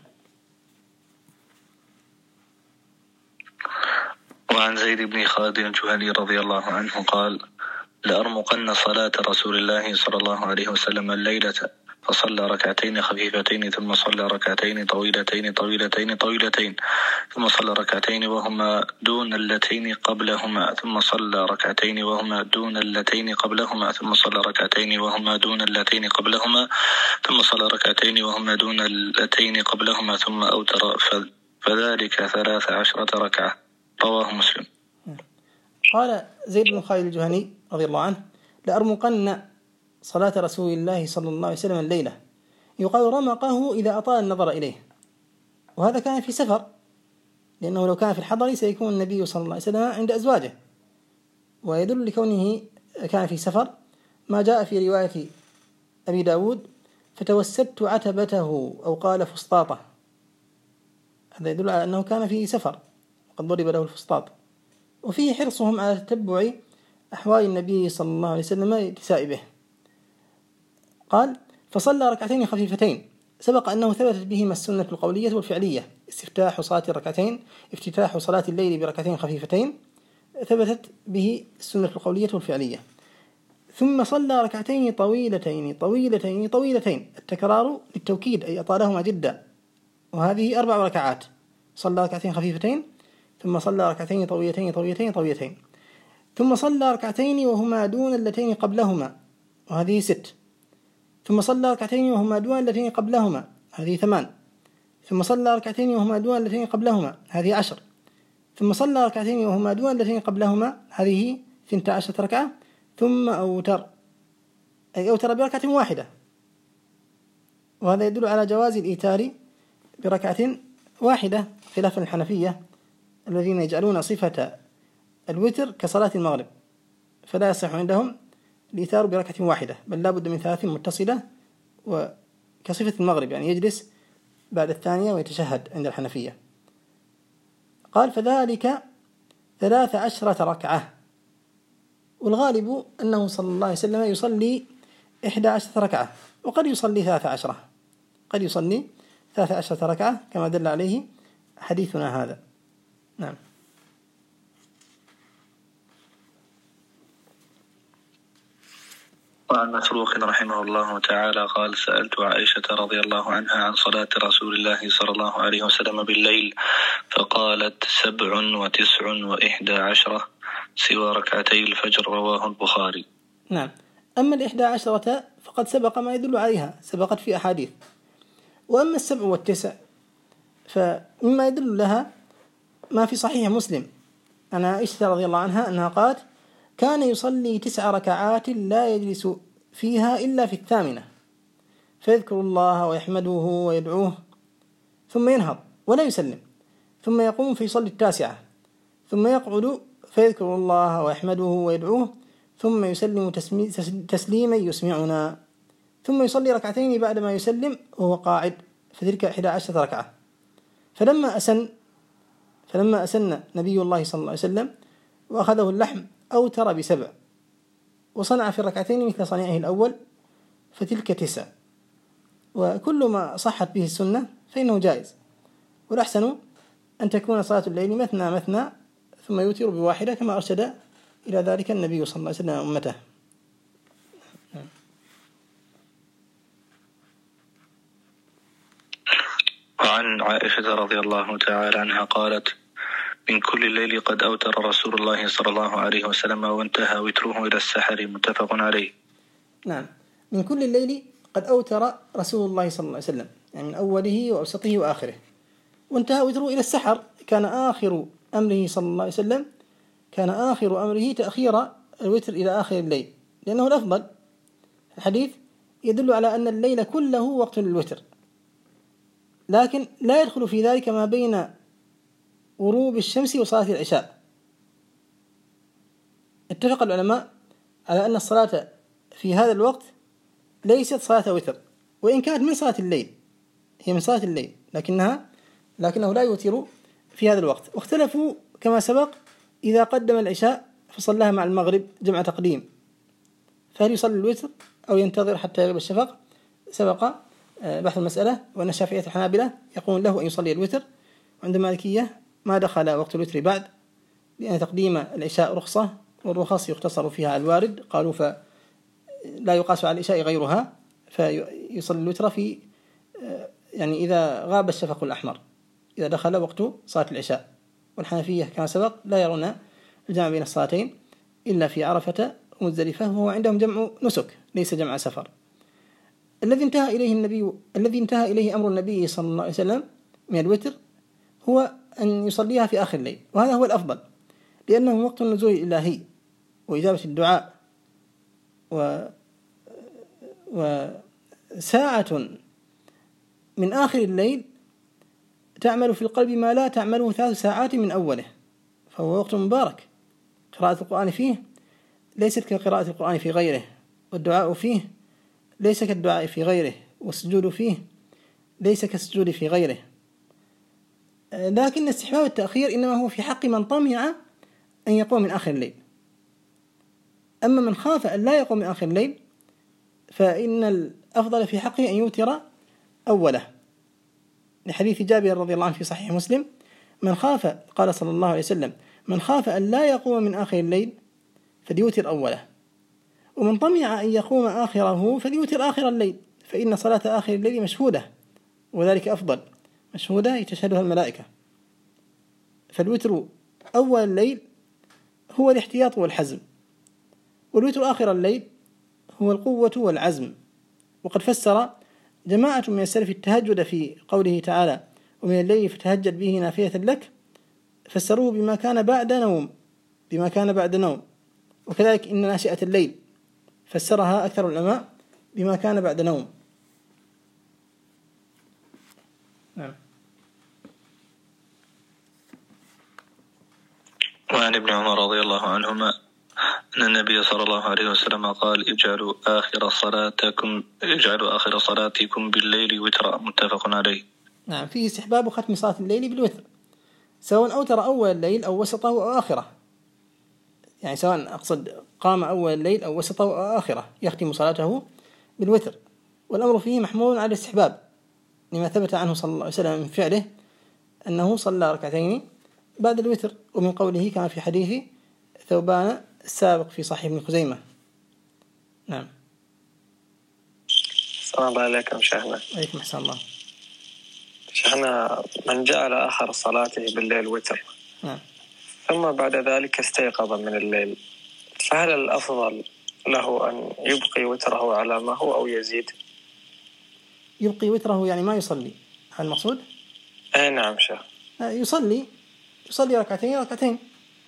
Speaker 2: وعن زيد بن خالد الجهني رضي الله عنه قال: لأرمقن صلاة رسول الله صلى الله عليه وسلم الليلة، فصلى ركعتين خفيفتين ثم صلى ركعتين طويلتين طويلتين طويلتين ثم صلى ركعتين وهما دون اللتين قبلهما ثم صلى ركعتين وهما دون اللتين قبلهما ثم صلى ركعتين وهما دون اللتين قبلهما ثم صلى ركعتين وهما دون اللتين قبلهما ثم أوتر، فذلك 13 ركعة. رواه مسلم.
Speaker 1: قال زيد بن خالد الجهني رضي الله عنه: لأرمقن صلاة رسول الله صلى الله عليه وسلم الليلة. يقال رمقه إذا أطال النظر إليه، وهذا كان في سفر، لأنه لو كان في الحضر سيكون النبي صلى الله عليه وسلم عند أزواجه، ويدل لكونه كان في سفر ما جاء في رواية أبي داود: فتوسدت عتبته، أو قال فسطاطه. هذا يدل على أنه كان في سفر وقد ضرب له الفسطاط. وفيه حرصهم على تتبع أحوال النبي صلى الله عليه وسلم لاتساء به. قال: فصلى ركعتين خفيفتين. سبق أنه ثبتت بهما السنة القولية والفعلية، افتتاح صلاة الركعتين، افتتاح صلاة الليل بركعتين خفيفتين، ثبتت به السنة القولية والفعلية. ثم صلى ركعتين طويلتين طويلتين طويلتين، التكرار للتوكيد أي أطالهما جدا، وهذه 4 ركعات. صلى ركعتين خفيفتين ثم صلى ركعتين طويلتين طويلتين طويلتين ثم صلى ركعتين وهما دون اللتين قبلهما، وهذه 6. ثم صلى ركعتين وهما دون اللتين قبلهما، هذه 8. ثم صلى ركعتين وهما دون اللتين قبلهما، هذه 10. ثم صلى ركعتين وهما دون اللتين قبلهما، هذه 12 ركعة. ثم أوتر، أي أوتر بركعة واحدة، وهذا يدل على جواز الإيتار بركعة واحدة، خلافا الحنفية الذين يجعلون صفة الوتر كصلاة المغرب، فلا يصح عندهم الإيتار بركعة واحدة، بل لا بد من 3 متصلة، وكصفة المغرب يعني يجلس بعد الثانية ويتشهد عند الحنفية. قال: فذلك 13 ركعة. والغالب أنه صلى الله عليه وسلم يصلي 11 ركعة، وقد يصلي 13، قد يصلي 13 ركعة كما دل عليه حديثنا هذا. نعم.
Speaker 2: وعن مسروق رحمه الله تعالى قال: سألت عائشة رضي الله عنها عن صلاة رسول الله صلى الله عليه وسلم بالليل، فقالت: 7 و9 و11 سوى ركعتي الفجر. رواه البخاري.
Speaker 1: نعم. أما 11 فقد سبق ما يدل عليها، سبقت في أحاديث. وأما 7 و9 فمما يدل لها ما في صحيح مسلم عن عائشة رضي الله عنها أنها قالت: كان يصلي 9 ركعات لا يجلس فيها إلا في 8، فيذكر الله ويحمده ويدعوه، ثم ينهض ولا يسلم، ثم يقوم فيصلي 9، ثم يقعد فيذكر الله ويحمده ويدعوه، ثم يسلم تسليما يسمعنا، ثم يصلي 2 بعدما يسلم وهو قاعد، فتلك 11 ركعة. فلما أسن نبي الله صلى الله عليه وسلم وأخذه اللحم أوتر ب7، وصنع في 2 مثل صنيعه الأول، فتلك 9. وكل ما صحت به السنة فإنه جائز، والأحسن أن تكون صلاة الليل مثنى مثنى ثم يوتر ب1 كما أرشد إلى ذلك النبي صلى الله عليه وسلم أمته.
Speaker 2: وعن عائشة رضي الله تعالى عنها قالت: من كل الليل قد أوتر رسول الله صلى الله عليه وسلم وانتهى وتره إلى السحر. متفق عليه.
Speaker 1: نعم. من كل الليل قد أوتر رسول الله صلى الله عليه وسلم، يعني من أوله وأوسطه وآخره، وانتهى وتره إلى السحر. كان آخر أمره صلى الله عليه وسلم، كان آخر أمره تأخير الوتر إلى آخر الليل، لأنه الأفضل. الحديث يدل على أن الليل كله وقت للوتر، لكن لا يدخل في ذلك ما بين غروب الشمس وصلاة العشاء. اتفق العلماء على أن الصلاة في هذا الوقت ليست صلاة وتر، وإن كانت من صلاة الليل، هي من صلاة الليل، لكنه لا يوتر في هذا الوقت. واختلفوا كما سبق إذا قدم العشاء فصلىها مع المغرب جمع تقديم، فهل يصلي الوتر أو ينتظر حتى يغيب الشفق؟ سبق بحث المسألة، وأن الشافعية الحنابلة يقول له أن يصلي الوتر، وعند المالكية ما دخل وقت الوتر بعد، لأن تقديم العشاء رخصة، والرخص يختصر فيها الوارد، قالوا فلا يقاس على العشاء غيرها، فيصلي الوتر في يعني إذا غاب الشفق الأحمر، إذا دخل وقت صلاة العشاء. والحنفية كما سبق لا يرون الجمع بين الصلاتين إلا في عرفة ومزدلفة، وهو عندهم جمع نسك ليس جمع سفر. الذي انتهى إليه أمر النبي صلى الله عليه وسلم من الوتر هو أن يصليها في آخر الليل، وهذا هو الأفضل، لأنه وقت النزول الإلهي وإجابة الدعاء، وساعة من آخر الليل تعمل في القلب ما لا تعمله 3 ساعات من أوله، فهو وقت مبارك. قراءة القرآن فيه ليست كقراءة القرآن في غيره، والدعاء فيه ليس كالدعاء في غيره، والسجود فيه ليس كالسجود في غيره. لكن استحباب التأخير إنما هو في حق من طمع أن يقوم من آخر الليل. أما من خاف أن لا يقوم من آخر الليل فإن الأفضل في حقه أن يوتر أوله، لحديث جابر رضي الله عنه في صحيح مسلم: من خاف، قال صلى الله عليه وسلم: من خاف أن لا يقوم من آخر الليل فليوتر أوله، ومن طمع أن يقوم آخره فليوتر آخر الليل، فإن صلاة آخر الليل مشهودة، وذلك أفضل، مشهودة تشهدها الملائكة. فالوتر أول الليل هو الاحتياط والحزم، والوتر آخر الليل هو القوة والعزم. وقد فسر جماعة من السلف التهجد في قوله تعالى: ومن الليل فتهجد به نافلة لك، فسروه بما كان بعد نوم، وكذلك إن ناشئة الليل فسرها أكثر العلماء بما كان بعد نوم. نعم.
Speaker 2: وعن ابن عمر رضي الله عنهما أن النبي صلى الله عليه وسلم قال: اجعلوا آخر صلاتكم بالليل وترا، متفق عليه.
Speaker 1: نعم، فيه استحباب ختم صلاة الليل بالوتر، سواء أوتر أول الليل أو وسطه أو آخره، يعني سواء أقصد قام أول الليل أو وسطه أو آخره يختم صلاته بالوتر، والأمر فيه محمول على الاستحباب، لما ثبت عنه صلى الله عليه وسلم من فعله أنه صلى ركعتين بعد الوتر، ومن قوله كما في حديث ثوبان السابق في صحيح ابن خزيمة. نعم.
Speaker 3: صلى الله عليكم شيخنا.
Speaker 1: عليكم السلام الله.
Speaker 3: شيخنا، من جعل آخر صلاته بالليل وتر،
Speaker 1: نعم،
Speaker 3: ثم بعد ذلك استيقظ من الليل، فهل الأفضل له أن يبقي وتره على ما هو أو يزيد؟
Speaker 1: يبقي وتره يعني ما يصلي، هذا المقصود؟
Speaker 3: أي نعم شيخ.
Speaker 1: يصلي ركعتين،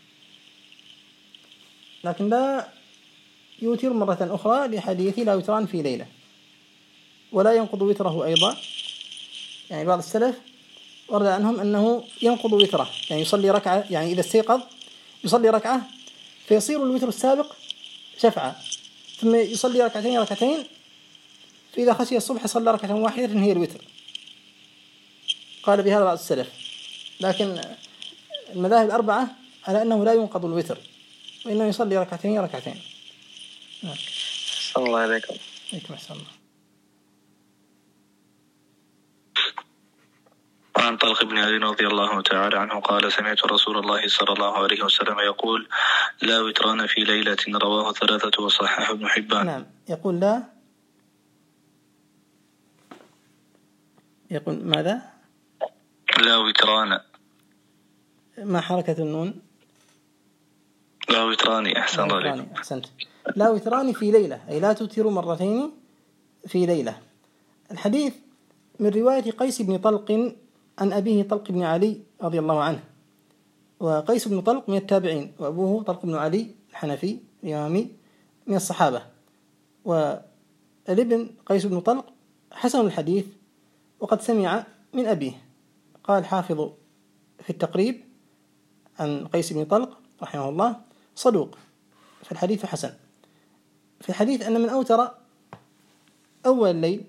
Speaker 1: لكن لا يوتر مرة أخرى، لحديث لا يوتران في ليلة، ولا ينقض وتره أيضا. يعني بعض السلف ورد عنهم أنه ينقض وتره، يعني يصلي ركعة، يعني إذا استيقظ يصلي ركعة فيصير الوتر السابق شفعة، ثم يصلي ركعتين، فإذا خشي الصبح صلى ركعة واحدة هي الوتر. قال بهذا بعض السلف، لكن المذاهب الأربعة على أنه لا ينقض الوتر، وإنه يصلي ركعتين. نعم.
Speaker 3: صلى الله عليكم.
Speaker 1: عليكم السلام.
Speaker 2: وعن طلق بن علي رضي الله تعالى عنه قال: سمعت رسول الله صلى الله عليه وسلم يقول: لا وتران في ليلة، رواه 3 وصححه ابن حبان.
Speaker 1: نعم، يقول لا، يقول ماذا؟
Speaker 2: لا وتران،
Speaker 1: ما حركة النون؟
Speaker 2: لا وتران.
Speaker 1: أحسنت. لا وتران في ليلة، أي لا توتر مرتين في ليلة. الحديث من رواية قيس بن طلق عن أبيه طلق بن علي رضي الله عنه، وقيس بن طلق من التابعين، وأبوه طلق بن علي الحنفي الإمامي من الصحابة. والابن قيس بن طلق حسن الحديث، وقد سمع من أبيه. قال حافظ في التقريب عن قيس بن طلق رحمه الله: صدوق، فالحديث حسن. في الحديث أن من أوتر أول الليل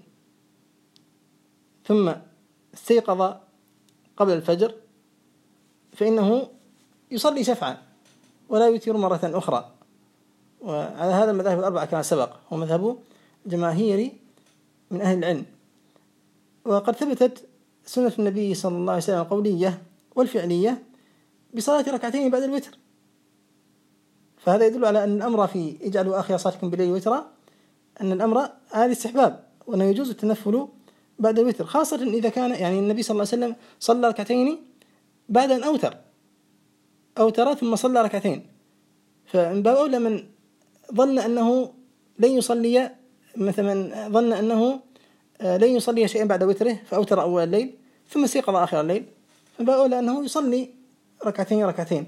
Speaker 1: ثم استيقظ قبل الفجر فإنه يصلي شفعا ولا يوتر مرة أخرى. وعلى هذا المذاهب الأربعة كما سبق هو مذهب جماهير من أهل العلم. وقد ثبتت سنة النبي صلى الله عليه وسلم القولية والفعلية بصلاة ركعتين بعد الوتر، فهذا يدل على أن الأمر في اجعلوا آخر صلاتكم بالليل وترا أن الأمر هذا استحباب، وأنه يجوز التنفل بعد الوتر، خاصة إذا كان يعني النبي صلى الله عليه وسلم صلى ركعتين بعد أن أوتر ثم صلى ركعتين، فمن باب أولى من ظن أنه لن يصلي مثلا ظن أنه لن يصلي شيئا بعد وتره فأوتر أول الليل ثم استيقظ آخر الليل، فمن باب أولى أنه يصلي ركعتين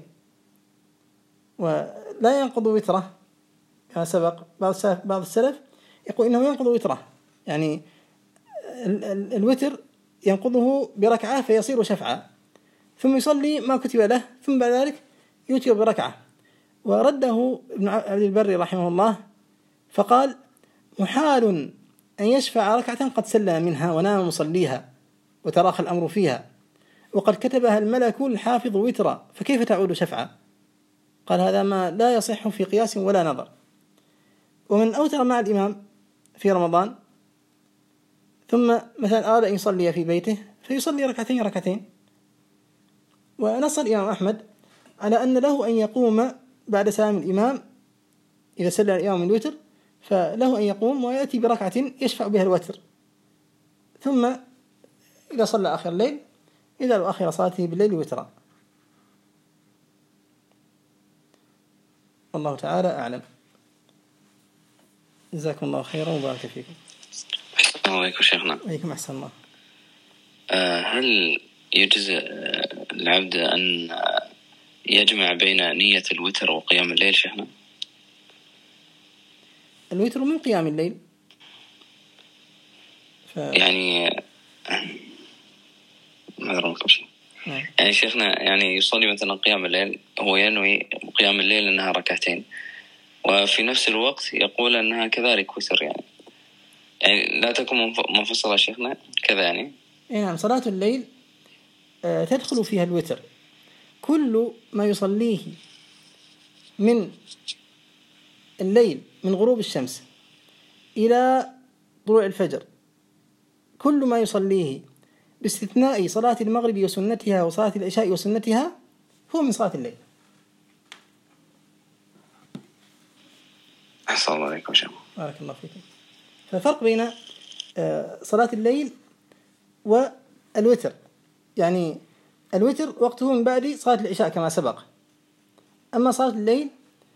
Speaker 1: ولا ينقض وتره كما سبق. بعض السلف يقول إنه ينقض وتره، يعني الوتر ينقضه بركعة فيصير شفعا ثم يصلي ما كتب له ثم بعد ذلك يوتر بركعة. ورده ابن عبد البر رحمه الله فقال محال أن يشفع ركعة قد سلم منها ونام مصليها وتراخى الأمر فيها وقد كتبها الملك الحافظ وترا فكيف تعود شفعا؟ قال هذا ما لا يصح في قياس ولا نظر. ومن أوتر مع الإمام في رمضان ثم مثلا أراد أن يصلي في بيته فيصلي ركعتين، ونص الإمام أحمد على أن له أن يقوم بعد سلام الإمام إذا سلم الإمام من الوتر فله أن يقوم ويأتي بركعة يشفع بها الوتر، ثم إذا صلى آخر الليل يجعل آخر صلاته بالليل وترا. والله تعالى أعلم. جزاكم الله خيرا وبارك فيكم.
Speaker 4: السلام عليكم شيخنا.
Speaker 1: عليكم أحسن الله.
Speaker 4: هل يجوز العبد أن يجمع بين نية الوتر وقيام الليل شيخنا؟
Speaker 1: الوتر من قيام الليل
Speaker 4: يعني ما أدركم شيء. يعني شيخنا يعني يصلي مثلا قيام الليل هو ينوي قيام الليل أنها ركعتين وفي نفس الوقت يقول أنها كذلك وتر، يعني لا تكون منفصلة شيخنا كذا يعني.
Speaker 1: نعم صلاة الليل تدخل فيها الوتر، كل ما يصليه من الليل من غروب الشمس إلى طلوع الفجر كل ما يصليه باستثناء صلاة المغرب وسنتها وصلاة العشاء وسنتها هو من صلاة الليل.
Speaker 4: أحسن الله عليكم شيخ.
Speaker 1: بارك الله فيكم. فالفرق بين صلاة الليل والوتر، يعني الوتر وقته من بعد صلاة العشاء كما سبق، أما صلاة الليل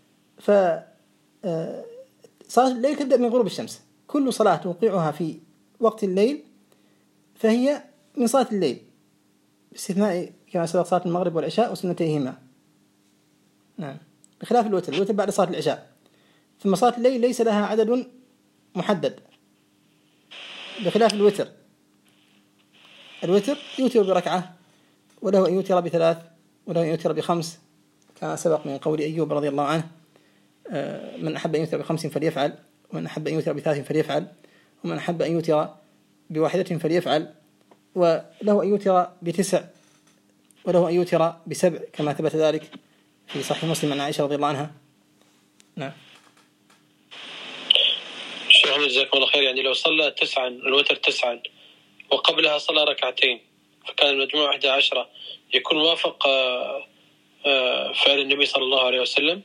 Speaker 1: صلاة الليل تبدأ من غروب الشمس، كل صلاة توقعها في وقت الليل فهي من صلاة الليل باستثناء كما سبق صلاة المغرب والعشاء وسنتيهما. نعم بخلاف الوتر بعد صلاة العشاء، ثم صلاة الليل ليس لها عدد محدد بخلاف الوتر يوتر بركعة وله أن يوتر ب3 وله أن يوتر ب5 كما سبق من قول أيوب رضي الله عنه من أحب أن يوتر ب5 فليفعل ومن أحب أن يوتر ب3 فليفعل ومن أحب أن يوتر ب1 فليفعل، وله أن يوتر ب9 وله أن يوتر ب7 كما ثبت ذلك في صحيح مسلم عن عائشة رضي الله عنها. نعم
Speaker 6: شيخنا جزاكم الله خير، يعني لو صلى 9 الوتر 9 وقبلها صلى ركعتين فكان المجموع 11 يكون وافق فعل النبي صلى الله عليه وسلم؟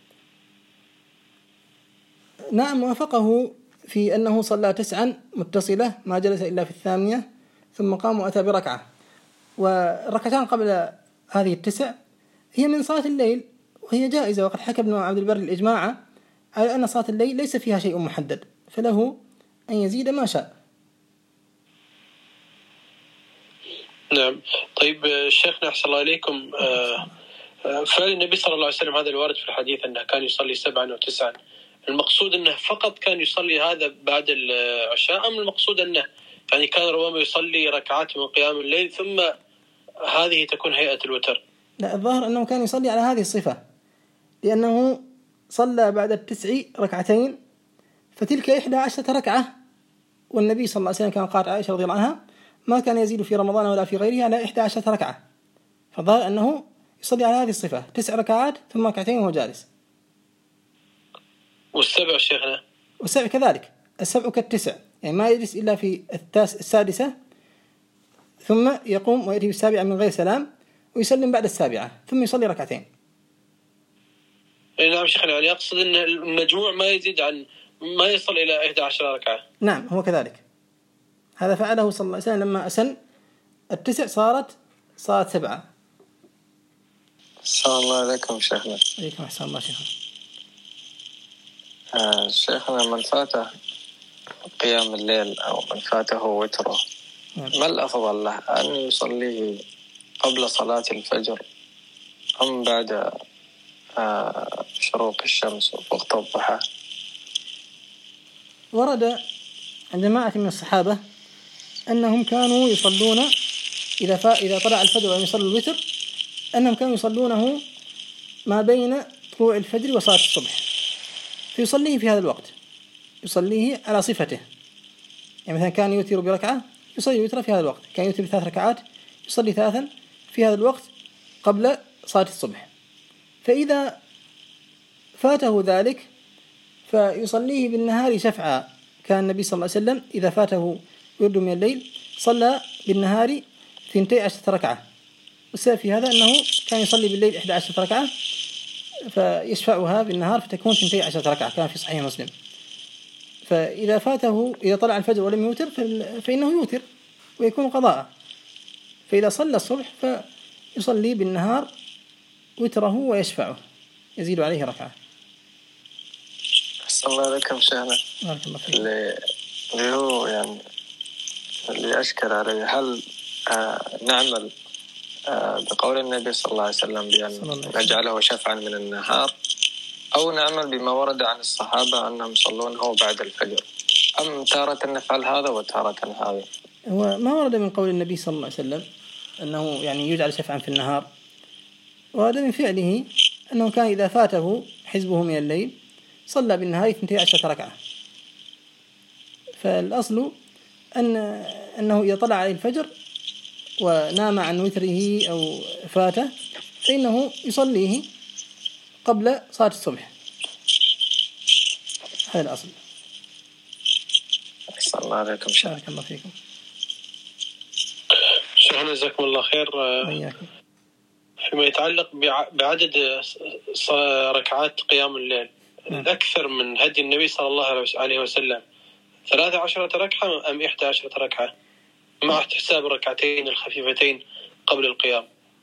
Speaker 1: نعم وافقه في أنه صلى 9 متصلة ما جلس إلا في 8 ثم قام وأتى بركعة، والركعتان قبل هذه 9 هي من صلاة الليل وهي جائزة، وقد حكى ابن عبد البر الإجماع على أن صلاة الليل ليس فيها شيء محدد فله أن يزيد ما شاء.
Speaker 6: نعم. طيب شيخنا أحسن الله إليكم، فعل النبي صلى الله عليه وسلم هذا الوارد في الحديث أنه كان يصلي 7 و9، المقصود أنه فقط كان يصلي هذا بعد العشاء أم المقصود أنه يعني كان ربما يصلي ركعات من قيام الليل ثم هذه تكون هيئة الوتر؟
Speaker 1: لا الظاهر أنه كان يصلي على هذه الصفة، لأنه صلى بعد 9 ركعتين فتلك 11 ركعة، والنبي صلى الله عليه وسلم كان قالت عائشة رضي الله عنها ما كان يزيد في رمضان ولا في غيره على 11 ركعة، فظهر أنه يصلي على هذه الصفة 9 ركعات ثم ركعتين وهو جالس.
Speaker 6: والسبع شيخنا؟
Speaker 1: والسبع كذلك، السبع كالتسع، يعني ما يجلس إلا في السادسة ثم يقوم ويأتي بالسابعة من غير سلام ويسلم بعد السابعة ثم يصلي ركعتين.
Speaker 6: نعم شيخنا، يعني أقصد أن المجموع ما يزيد عن ما يصل إلى 11 ركعة.
Speaker 1: نعم هو كذلك، هذا فعله صلى الله عليه وسلم لما أسن التسع صارت 7.
Speaker 3: أحسن الله عليكم شيخنا.
Speaker 1: عليكم أحسن الله شيخنا.
Speaker 3: شيخنا من فاته قيام الليل أو من فاته وتره ما الأفضل له، أن يصليه قبل صلاة الفجر أم بعد شروق الشمس ووقت الضحى؟
Speaker 1: ورد عن جماعة من الصحابة أنهم كانوا يصلون إذا طلع الفجر وأن يصلوا الوتر أنهم كانوا يصلونه ما بين طلوع الفجر وصلاة الصبح، فيصليه في هذا الوقت، يصليه على صفته. يعني مثلا كان يوتر بركعة يصلي وتر في هذا الوقت، كان يوتر ب3 ركعات يصلي 3 في هذا الوقت قبل صلاة الصبح. فإذا فاته ذلك فيصليه بالنهار شفعا. كان النبي صلى الله عليه وسلم إذا فاته ورد من الليل صلى بالنهار 12 ركعة، والسبب في هذا أنه كان يصلي بالليل 11 ركعة فيشفعها بالنهار فتكون 12 ركعة، كان في صحيح مسلم. فإذا فاته إذا طلع الفجر ولم يوتر فإنه يوتر ويكون قضاء. فإذا صلى الصبح فيصلي بالنهار وتره ويشفعه يزيد عليه ركعة.
Speaker 3: أحسن الله عليكم شيخنا. اللي هو يعني اللي أشكر عليه، هل نعمل بقول النبي صلى الله عليه وسلم بأن نجعله شفعا من النهار، أو نعمل بما ورد عن الصحابة أنهم يصلونه بعد الفجر، أم تارة نفعل هذا وتارة هذا؟
Speaker 1: هو ما ورد من قول النبي صلى الله عليه وسلم أنه يعني يجعل شفعا في النهار، وهذا من فعله أنه كان إذا فاته حزبه من الليل صلى بالنهار 12 ركعة. فالأصل أنه إذا طلع عليه الفجر ونام عن وتره أو فاته فإنه يصليه قبل صلاة الصبح، هذا الأصل.
Speaker 3: أحسن الله عليكم شيخ.
Speaker 1: بارك الله فيكم
Speaker 6: شيخنا جزاكم الله خير.
Speaker 1: وإياكم.
Speaker 6: فيما يتعلق بعدد ركعات قيام الليل، الأكثر من هدي النبي صلى الله عليه وسلم 13 ركعة أم 11 ركعة مع احتساب الركعتين الخفيفتين قبل القيام؟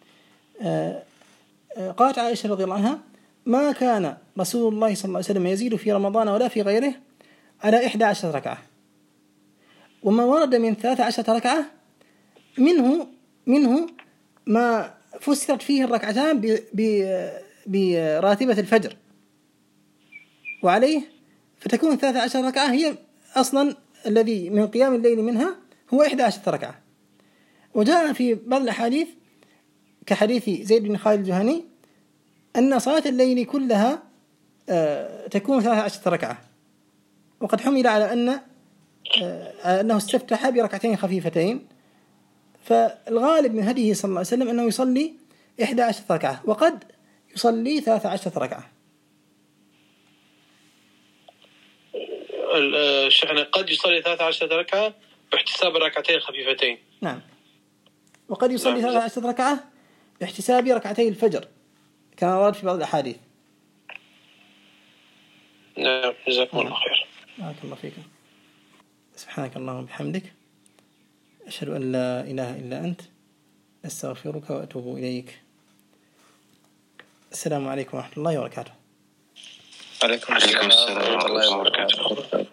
Speaker 1: قالت عائشة رضي الله عنها ما كان رسول الله صلى الله عليه وسلم يزيد في رمضان ولا في غيره على 11 ركعة، وما ورد من 13 ركعة منه ما فسرت فيه الركعتان براتبة الفجر، وعليه فتكون 13 ركعة هي أصلا الذي من قيام الليل منها هو 11 ركعة. وجاء في بعض الأحاديث كحديث زيد بن خالد الجهني أن صلاة الليل كلها تكون 13 ركعة، وقد حمل على أنه استفتح بركعتين خفيفتين، فالغالب من هديه صلى الله عليه وسلم أنه يصلي 11 ركعة وقد يصلي 13 ركعة.
Speaker 6: شيخنا قد يصلي 13 ركعة باحتساب ركعتين خفيفتين.
Speaker 1: نعم، وقد يصلي 13 ركعة باحتساب ركعتي الفجر كما ورد في بعض الأحاديث.
Speaker 6: نعم جزاكم الله خير.
Speaker 1: بارك الله فيكم. سبحانك اللهم وبحمدك، أشهد أن لا إله إلا أنت، أستغفرك وأتوب إليك. السلام عليكم ورحمة الله وبركاته.
Speaker 3: عليكم السلام ورحمة الله وبركاته.